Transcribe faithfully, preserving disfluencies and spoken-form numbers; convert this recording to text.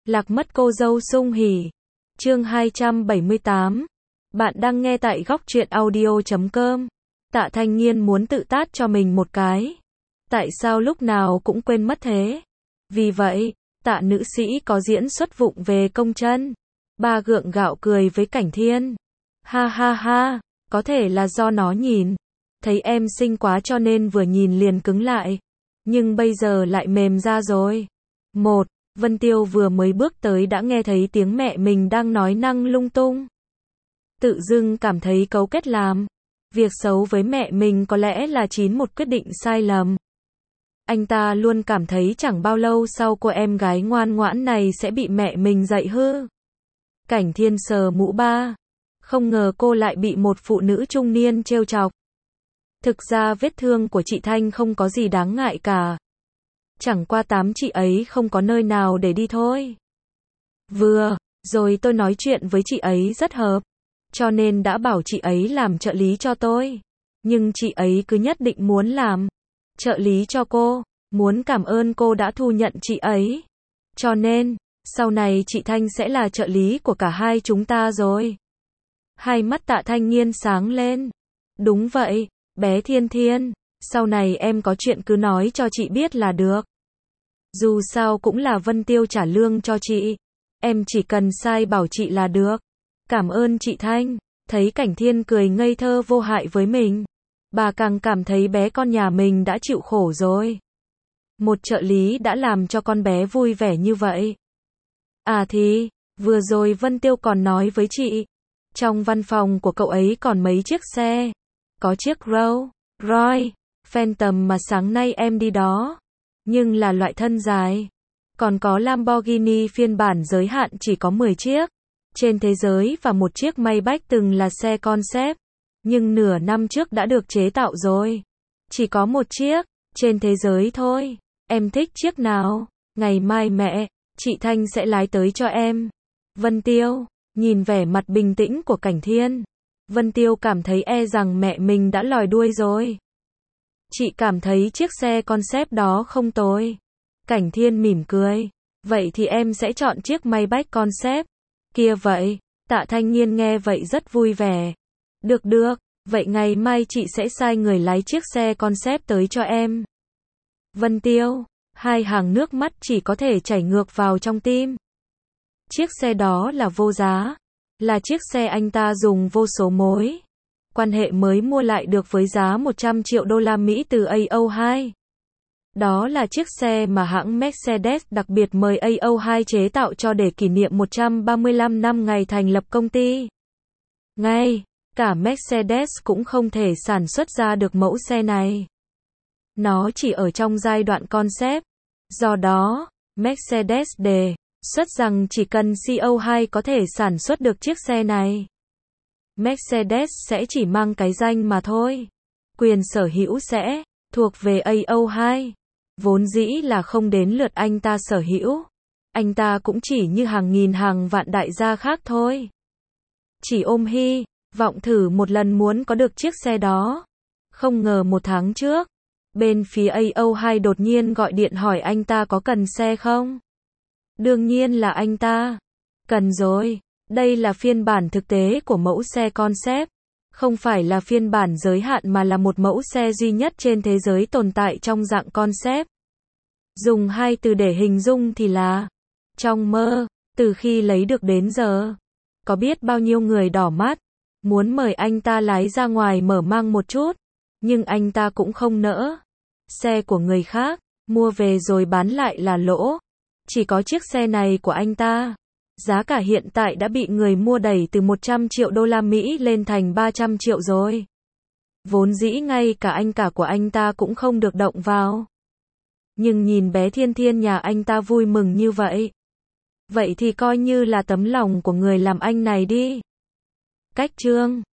Lạc mất cô dâu sung hỉ. Chương hai trăm bảy mươi tám. Bạn đang nghe tại góc truyện audio chấm com. Tạ Thanh Nghiên muốn tự tát cho mình một cái. Tại sao lúc nào cũng quên mất thế? Vì vậy, Tạ nữ sĩ có diễn xuất vụng về công chân. Ba gượng gạo cười với Cảnh Thiên. Ha ha ha, có thể là do nó nhìn thấy em xinh quá cho nên vừa nhìn liền cứng lại. Nhưng bây giờ lại mềm ra rồi. Một, Vân Tiêu vừa mới bước tới đã nghe thấy tiếng mẹ mình đang nói năng lung tung. Tự dưng cảm thấy cấu kết làm việc xấu với mẹ mình có lẽ là chín một quyết định sai lầm. Anh ta luôn cảm thấy chẳng bao lâu sau cô em gái ngoan ngoãn này sẽ bị mẹ mình dạy hư. Cảnh Thiên sờ mũ ba. Không ngờ cô lại bị một phụ nữ trung niên trêu chọc. Thực ra vết thương của chị Thanh không có gì đáng ngại cả. Chẳng qua tám chị ấy không có nơi nào để đi thôi. Vừa rồi tôi nói chuyện với chị ấy rất hợp, cho nên đã bảo chị ấy làm trợ lý cho tôi. Nhưng chị ấy cứ nhất định muốn làm trợ lý cho cô, muốn cảm ơn cô đã thu nhận chị ấy. Cho nên, sau này chị Thanh sẽ là trợ lý của cả hai chúng ta rồi. Hai mắt Tạ Thanh Nghiên sáng lên. Đúng vậy, bé Thiên Thiên, sau này em có chuyện cứ nói cho chị biết là được. Dù sao cũng là Vân Tiêu trả lương cho chị. Em chỉ cần sai bảo chị là được. Cảm ơn chị Thanh. Thấy Cảnh Thiên cười ngây thơ vô hại với mình, bà càng cảm thấy bé con nhà mình đã chịu khổ rồi. Một trợ lý đã làm cho con bé vui vẻ như vậy. À thì, vừa rồi Vân Tiêu còn nói với chị, trong văn phòng của cậu ấy còn mấy chiếc xe. Có chiếc Rolls Royce Phantom mà sáng nay em đi đó, nhưng là loại thân dài. Còn có Lamborghini phiên bản giới hạn chỉ có mười chiếc trên thế giới và một chiếc Maybach từng là xe concept, nhưng nửa năm trước đã được chế tạo rồi. Chỉ có một chiếc trên thế giới thôi. Em thích chiếc nào? Ngày mai mẹ, chị Thanh sẽ lái tới cho em. Vân Tiêu nhìn vẻ mặt bình tĩnh của Cảnh Thiên, Vân Tiêu cảm thấy e rằng mẹ mình đã lòi đuôi rồi. Chị cảm thấy chiếc xe concept đó không tồi. Cảnh Thiên mỉm cười. Vậy thì em sẽ chọn chiếc Maybach concept. Kia vậy, Tạ Thanh Nghiên nghe vậy rất vui vẻ. Được được, vậy ngày mai chị sẽ sai người lái chiếc xe concept tới cho em. Vân Tiêu, hai hàng nước mắt chỉ có thể chảy ngược vào trong tim. Chiếc xe đó là vô giá, là chiếc xe anh ta dùng vô số mối quan hệ mới mua lại được với giá một trăm triệu đô la Mỹ từ A O hai. Đó là chiếc xe mà hãng Mercedes đặc biệt mời A O hai chế tạo cho để kỷ niệm một trăm ba mươi lăm năm ngày thành lập công ty. Ngay cả Mercedes cũng không thể sản xuất ra được mẫu xe này. Nó chỉ ở trong giai đoạn concept. Do đó, Mercedes đề xuất rằng chỉ cần C O hai có thể sản xuất được chiếc xe này, Mercedes sẽ chỉ mang cái danh mà thôi. Quyền sở hữu sẽ thuộc về A O hai. Vốn dĩ là không đến lượt anh ta sở hữu. Anh ta cũng chỉ như hàng nghìn hàng vạn đại gia khác thôi. Chỉ ôm hy vọng thử một lần muốn có được chiếc xe đó. Không ngờ một tháng trước, bên phía A O hai đột nhiên gọi điện hỏi anh ta có cần xe không? Đương nhiên là anh ta cần rồi. Đây là phiên bản thực tế của mẫu xe concept. Không phải là phiên bản giới hạn mà là một mẫu xe duy nhất trên thế giới tồn tại trong dạng concept. Dùng hai từ để hình dung thì là trong mơ. Từ khi lấy được đến giờ, có biết bao nhiêu người đỏ mắt, muốn mời anh ta lái ra ngoài mở mang một chút, nhưng anh ta cũng không nỡ. Xe của người khác, mua về rồi bán lại là lỗ. Chỉ có chiếc xe này của anh ta, giá cả hiện tại đã bị người mua đẩy từ một trăm triệu đô la Mỹ lên thành ba trăm triệu rồi. Vốn dĩ ngay cả anh cả của anh ta cũng không được động vào. Nhưng nhìn bé Thiên Thiên nhà anh ta vui mừng như vậy. Vậy thì coi như là tấm lòng của người làm anh này đi. Cách chương